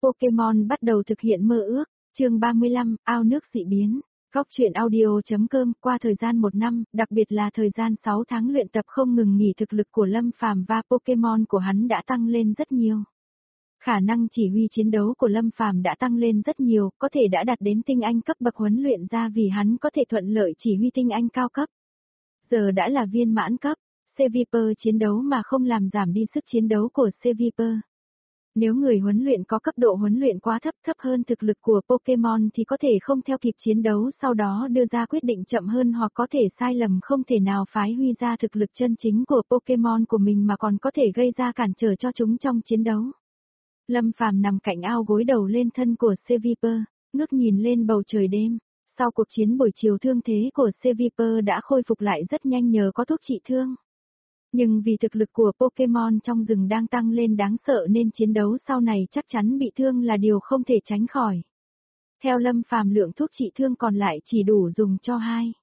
Pokemon bắt đầu thực hiện mơ ước, chương 35, ao nước dị biến. Góc truyện audio.com. Qua thời gian 1 năm, đặc biệt là thời gian 6 tháng luyện tập không ngừng nghỉ, thực lực của Lâm Phàm và Pokemon của hắn đã tăng lên rất nhiều. Khả năng chỉ huy chiến đấu của Lâm Phàm đã tăng lên rất nhiều, có thể đã đạt đến tinh anh cấp bậc huấn luyện ra vì hắn có thể thuận lợi chỉ huy tinh anh cao cấp. Giờ đã là viên mãn cấp, C-Viper chiến đấu mà không làm giảm đi sức chiến đấu của C-Viper. Nếu người huấn luyện có cấp độ huấn luyện quá thấp hơn thực lực của Pokemon thì có thể không theo kịp chiến đấu, sau đó đưa ra quyết định chậm hơn hoặc có thể sai lầm không thể nào phát huy ra thực lực chân chính của Pokemon của mình mà còn có thể gây ra cản trở cho chúng trong chiến đấu. Lâm Phàm nằm cạnh ao gối đầu lên thân của C-Viper, ngước nhìn lên bầu trời đêm. Sau cuộc chiến buổi chiều thương thế của C-Viper đã khôi phục lại rất nhanh nhờ có thuốc trị thương. Nhưng vì thực lực của Pokemon trong rừng đang tăng lên đáng sợ nên chiến đấu sau này chắc chắn bị thương là điều không thể tránh khỏi. Theo Lâm Phàm, lượng thuốc trị thương còn lại chỉ đủ dùng cho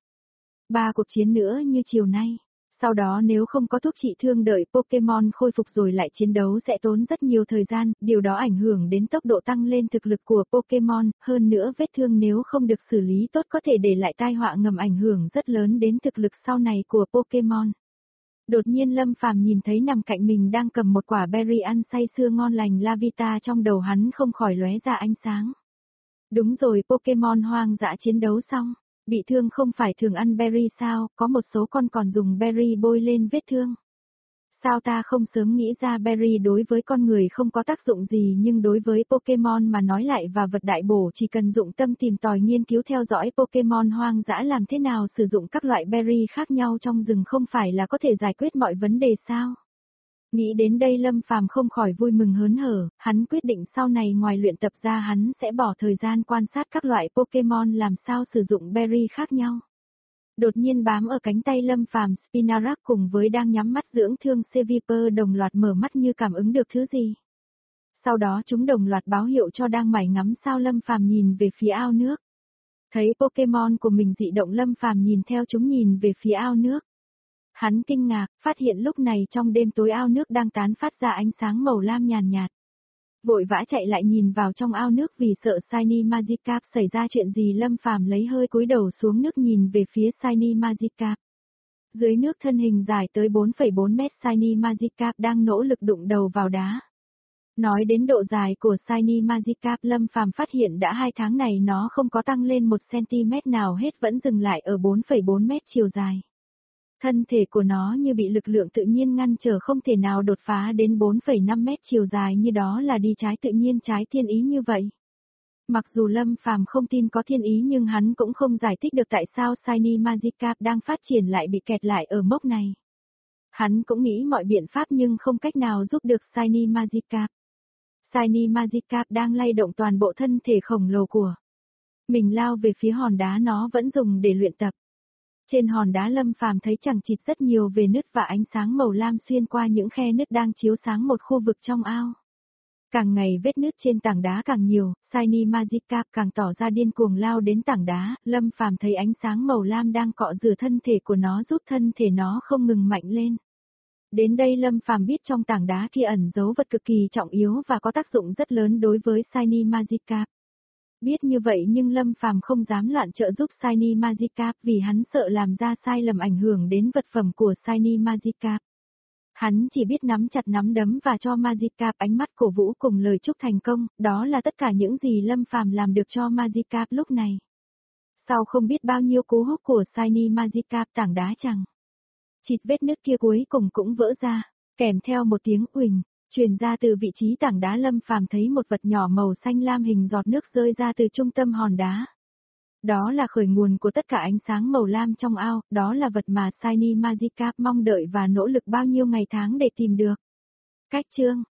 2-3 cuộc chiến nữa như chiều nay. Sau đó nếu không có thuốc trị thương đợi Pokemon khôi phục rồi lại chiến đấu sẽ tốn rất nhiều thời gian, điều đó ảnh hưởng đến tốc độ tăng lên thực lực của Pokemon, hơn nữa vết thương nếu không được xử lý tốt có thể để lại tai họa ngầm ảnh hưởng rất lớn đến thực lực sau này của Pokemon. Đột nhiên Lâm Phàm nhìn thấy nằm cạnh mình đang cầm một quả berry ăn say sưa ngon lành Lavita, trong đầu hắn không khỏi lóe ra ánh sáng. Đúng rồi, Pokemon hoang dã chiến đấu xong, bị thương không phải thường ăn berry sao, có một số con còn dùng berry bôi lên vết thương. Sao ta không sớm nghĩ ra berry đối với con người không có tác dụng gì nhưng đối với Pokemon mà nói lại và vật đại bổ, chỉ cần dụng tâm tìm tòi nghiên cứu theo dõi Pokemon hoang dã làm thế nào sử dụng các loại berry khác nhau trong rừng không phải là có thể giải quyết mọi vấn đề sao? Nghĩ đến đây Lâm Phàm không khỏi vui mừng hớn hở, hắn quyết định sau này ngoài luyện tập ra hắn sẽ bỏ thời gian quan sát các loại Pokemon làm sao sử dụng berry khác nhau. Đột nhiên bám ở cánh tay Lâm Phàm, Spinarak cùng với đang nhắm mắt dưỡng thương C-Viper đồng loạt mở mắt như cảm ứng được thứ gì. Sau đó chúng đồng loạt báo hiệu cho đang mải ngắm sao. Lâm Phàm nhìn về phía ao nước. Thấy Pokemon của mình dị động, Lâm Phàm nhìn theo chúng nhìn về phía ao nước. Hắn kinh ngạc, phát hiện lúc này trong đêm tối ao nước đang tán phát ra ánh sáng màu lam nhàn nhạt. Vội vã chạy lại nhìn vào trong ao nước vì sợ Shiny Magikarp xảy ra chuyện gì. Lâm Phàm lấy hơi cúi đầu xuống nước nhìn về phía Shiny Magikarp. Dưới nước thân hình dài tới 4,4 mét Shiny Magikarp đang nỗ lực đụng đầu vào đá. Nói đến độ dài của Shiny Magikarp, Lâm Phàm phát hiện đã 2 tháng này nó không có tăng lên 1cm nào hết, vẫn dừng lại ở 4,4 mét chiều dài. Thân thể của nó như bị lực lượng tự nhiên ngăn trở không thể nào đột phá đến 4,5 mét chiều dài, như đó là đi trái tự nhiên trái thiên ý như vậy. Mặc dù Lâm Phàm không tin có thiên ý nhưng hắn cũng không giải thích được tại sao Shiny Magikarp đang phát triển lại bị kẹt lại ở mốc này. Hắn cũng nghĩ mọi biện pháp nhưng không cách nào giúp được Shiny Magikarp. Shiny Magikarp đang lay động toàn bộ thân thể khổng lồ của mình lao về phía hòn đá nó vẫn dùng để luyện tập. Trên hòn đá Lâm Phàm thấy chằng chịt rất nhiều vết nứt và ánh sáng màu lam xuyên qua những khe nứt đang chiếu sáng một khu vực trong ao. Càng ngày vết nứt trên tảng đá càng nhiều, Shiny Magikarp càng tỏ ra điên cuồng lao đến tảng đá. Lâm Phàm thấy ánh sáng màu lam đang cọ rửa thân thể của nó giúp thân thể nó không ngừng mạnh lên. Đến đây Lâm Phàm biết trong tảng đá kia ẩn giấu vật cực kỳ trọng yếu và có tác dụng rất lớn đối với Shiny Magikarp. Biết như vậy nhưng Lâm Phàm không dám loạn trợ giúp Shiny Magikarp vì hắn sợ làm ra sai lầm ảnh hưởng đến vật phẩm của Shiny Magikarp. Hắn chỉ biết nắm chặt nắm đấm và cho Magikarp ánh mắt cổ vũ cùng lời chúc thành công, đó là tất cả những gì Lâm Phàm làm được cho Magikarp lúc này. Sau không biết bao nhiêu cú húc của Shiny Magikarp, tảng đá chẳng chịt vết nứt kia cuối cùng cũng vỡ ra, kèm theo một tiếng uỳnh truyền ra từ vị trí tảng đá. Lâm Phàm thấy một vật nhỏ màu xanh lam hình giọt nước rơi ra từ trung tâm hòn đá. Đó là khởi nguồn của tất cả ánh sáng màu lam trong ao, đó là vật mà Shiny Magikarp mong đợi và nỗ lực bao nhiêu ngày tháng để tìm được. Cách chương